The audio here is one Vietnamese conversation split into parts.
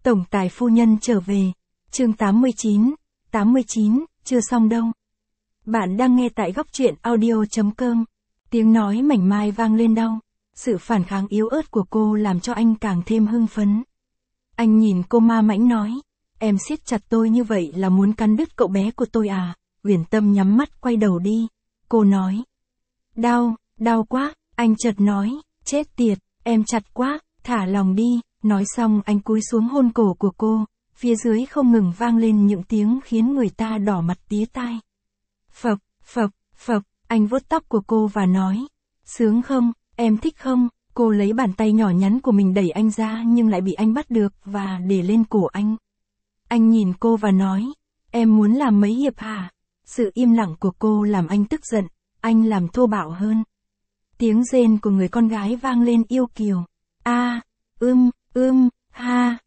Tổng tài phu nhân trở về. Chương 89, chưa xong đâu. Bạn đang nghe tại góc truyện audio.com. Tiếng nói mảnh mai vang lên đau. Sự phản kháng yếu ớt của cô làm cho anh càng thêm hưng phấn. Anh nhìn cô ma mãnh nói, em siết chặt tôi như vậy là muốn cắn đứt cậu bé của tôi à? Uyển Tâm nhắm mắt quay đầu đi. Cô nói, đau quá. Anh chợt nói, chết tiệt, em chặt quá, thả lòng đi. Nói xong anh cúi xuống hôn cổ của cô, phía dưới không ngừng vang lên những tiếng khiến người ta đỏ mặt tía tai. Phập, phập, phập, anh vuốt tóc của cô và nói, sướng không, em thích không? Cô lấy bàn tay nhỏ nhắn của mình đẩy anh ra nhưng lại bị anh bắt được và để lên cổ anh. Anh nhìn cô và nói, em muốn làm mấy hiệp hả? Sự im lặng của cô làm anh tức giận, anh làm thô bạo hơn. Tiếng rên của người con gái vang lên yêu kiều. A, ha,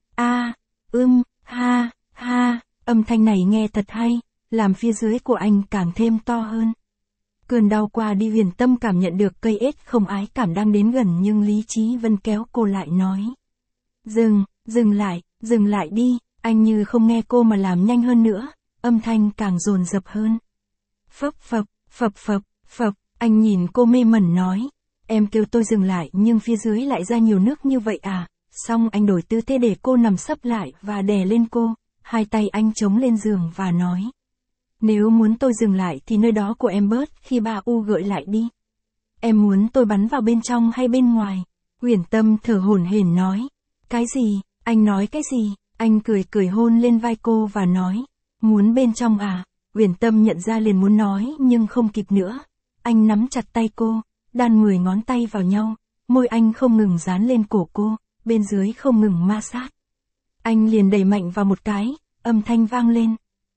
ha, âm thanh này nghe thật hay, làm phía dưới của anh càng thêm to hơn. Cơn đau qua đi, Huyền Tâm cảm nhận được cây ết không ái cảm đang đến gần nhưng lý trí vẫn kéo cô lại nói. Dừng lại đi, anh như không nghe cô mà làm nhanh hơn nữa, âm thanh càng dồn dập hơn. Phập phập, anh nhìn cô mê mẩn nói, em kêu tôi dừng lại nhưng phía dưới lại ra nhiều nước như vậy à? Xong anh đổi tư thế để cô nằm sấp lại và đè lên cô, hai tay anh chống lên giường và nói. Nếu muốn tôi dừng lại thì nơi đó của em bớt khi ba U gợi lại đi. Em muốn tôi bắn vào bên trong hay bên ngoài? Uyển Tâm thở hổn hển nói. Cái gì? Anh nói cái gì? Anh cười hôn lên vai cô và nói. Muốn bên trong à? Uyển Tâm nhận ra liền muốn nói nhưng không kịp nữa. Anh nắm chặt tay cô, đan 10 ngón tay vào nhau, môi anh không ngừng dán lên cổ cô, bên dưới không ngừng ma sát. Anh liền đẩy mạnh vào một cái, âm thanh vang lên.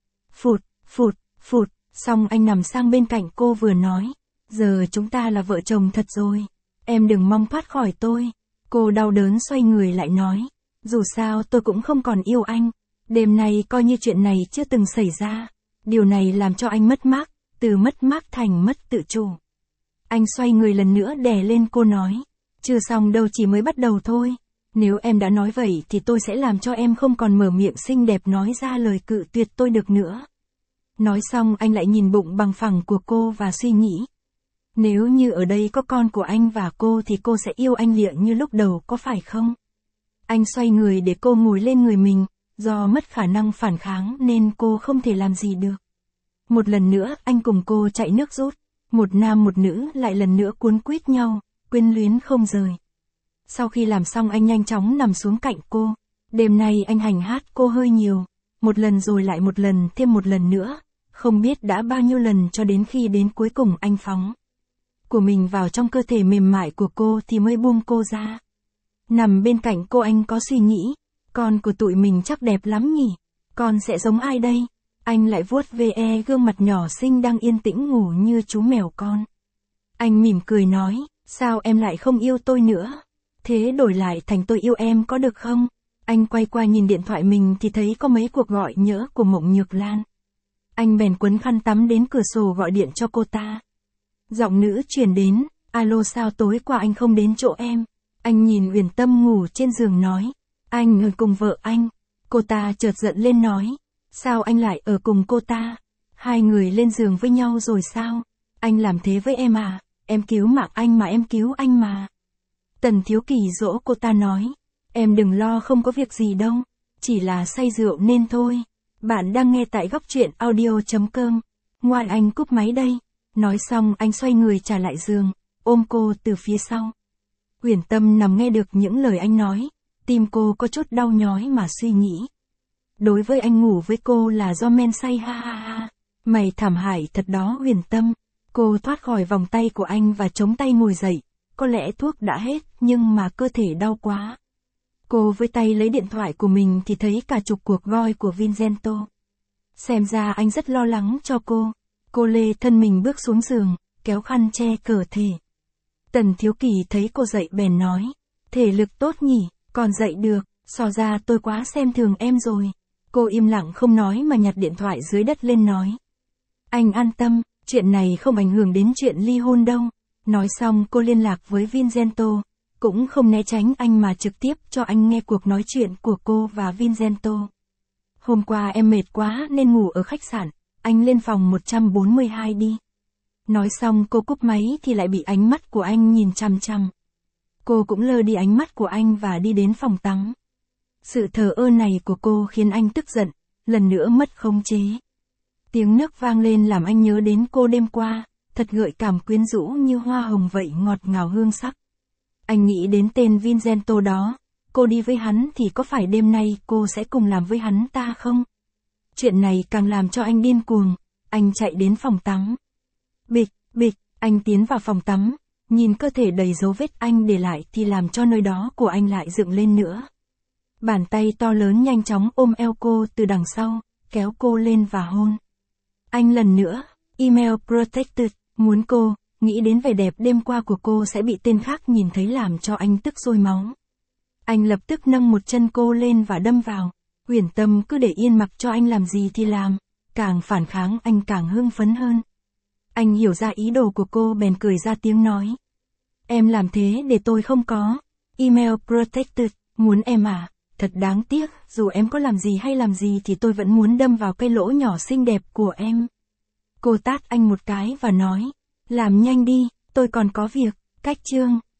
Phụt, xong anh nằm sang bên cạnh cô vừa nói. Giờ chúng ta là vợ chồng thật rồi. Em đừng mong thoát khỏi tôi. Cô đau đớn xoay người lại nói. Dù sao tôi cũng không còn yêu anh. Đêm nay coi như chuyện này chưa từng xảy ra. Điều này làm cho anh mất mát, từ mất mát thành mất tự chủ. Anh xoay người lần nữa đè lên cô nói. Chưa xong đâu, chỉ mới bắt đầu thôi. Nếu em đã nói vậy thì tôi sẽ làm cho em không còn mở miệng xinh đẹp nói ra lời cự tuyệt tôi được nữa. Nói xong anh lại nhìn bụng bằng phẳng của cô và suy nghĩ. Nếu như ở đây có con của anh và cô thì cô sẽ yêu anh liệng như lúc đầu có phải không? Anh xoay người để cô ngồi lên người mình, do mất khả năng phản kháng nên cô không thể làm gì được. Một lần nữa anh cùng cô chạy nước rút, một nam một nữ lại lần nữa cuốn quýt nhau, quyến luyến không rời. Sau khi làm xong anh nhanh chóng nằm xuống cạnh cô. Đêm nay anh hành hát cô hơi nhiều, một lần rồi lại một lần, thêm một lần nữa, không biết đã bao nhiêu lần cho đến khi đến cuối cùng anh phóng của mình vào trong cơ thể mềm mại của cô thì mới buông cô ra. Nằm bên cạnh cô anh có suy nghĩ, con của tụi mình chắc đẹp lắm nhỉ, con sẽ giống ai đây? Anh lại vuốt ve gương mặt nhỏ xinh đang yên tĩnh ngủ như chú mèo con. Anh mỉm cười nói, sao em lại không yêu tôi nữa? Thế đổi lại thành tôi yêu em có được không? Anh quay qua nhìn điện thoại mình thì thấy có mấy cuộc gọi nhỡ của Mộng Nhược Lan. Anh bèn quấn khăn tắm đến cửa sổ gọi điện cho cô ta. Giọng nữ truyền đến, alo, sao tối qua anh không đến chỗ em? Anh nhìn Uyển Tâm ngủ trên giường nói, anh ở cùng vợ anh. Cô ta chợt giận lên nói, sao anh lại ở cùng cô ta? Hai người lên giường với nhau rồi sao? Anh làm thế với em à? Em cứu mạng anh mà, em cứu anh mà. Tần Thiếu Kỳ dỗ cô ta nói, em đừng lo, không có việc gì đâu, chỉ là say rượu nên thôi. Bạn đang nghe tại góc truyện audio.com. Ngoan, anh cúp máy đây. Nói xong anh xoay người trả lại giường, ôm cô từ phía sau. Uyển Tâm nằm nghe được những lời anh nói, tim cô có chút đau nhói mà suy nghĩ. Đối với anh ngủ với cô là do men say, ha. Mày thảm hại thật đó Uyển Tâm. Cô thoát khỏi vòng tay của anh và chống tay ngồi dậy. Có lẽ thuốc đã hết nhưng mà cơ thể đau quá. Cô với tay lấy điện thoại của mình thì thấy cả chục cuộc gọi của Vincenzo. Xem ra anh rất lo lắng cho cô. Cô lê thân mình bước xuống giường, kéo khăn che cơ thể. Tần Thiếu Kỳ thấy cô dậy bèn nói, thể lực tốt nhỉ, còn dậy được, so ra tôi quá xem thường em rồi. Cô im lặng không nói mà nhặt điện thoại dưới đất lên nói. Anh an tâm, chuyện này không ảnh hưởng đến chuyện ly hôn đâu. Nói xong cô liên lạc với Vincenzo, cũng không né tránh anh mà trực tiếp cho anh nghe cuộc nói chuyện của cô và Vincenzo. Hôm qua em mệt quá nên ngủ ở khách sạn, anh lên phòng 142 đi. Nói xong cô cúp máy thì lại bị ánh mắt của anh nhìn chằm chằm. Cô cũng lơ đi ánh mắt của anh và đi đến phòng tắm. Sự thờ ơ này của cô khiến anh tức giận, lần nữa mất khống chế. Tiếng nước vang lên làm anh nhớ đến cô đêm qua, thật gợi cảm quyến rũ như hoa hồng vậy, ngọt ngào hương sắc. Anh nghĩ đến tên Vincenzo đó, cô đi với hắn thì có phải đêm nay cô sẽ cùng làm với hắn ta không? Chuyện này càng làm cho anh điên cuồng, anh chạy đến phòng tắm. Bịch, bịch, anh tiến vào phòng tắm, nhìn cơ thể đầy dấu vết anh để lại thì làm cho nơi đó của anh lại dựng lên nữa. Bàn tay to lớn nhanh chóng ôm eo cô từ đằng sau, kéo cô lên và hôn. Anh lần nữa, email protected, muốn cô, nghĩ đến vẻ đẹp đêm qua của cô sẽ bị tên khác nhìn thấy làm cho anh tức sôi máu. Anh lập tức nâng một chân cô lên và đâm vào. Uyển Tâm cứ để yên mặc cho anh làm gì thì làm, càng phản kháng anh càng hưng phấn hơn. Anh hiểu ra ý đồ của cô bèn cười ra tiếng nói. Em làm thế để tôi không có. Email protected, muốn em à, thật đáng tiếc, dù em có làm gì hay làm gì thì tôi vẫn muốn đâm vào cái lỗ nhỏ xinh đẹp của em. Cô tát anh một cái và nói, làm nhanh đi, tôi còn có việc, cách chương.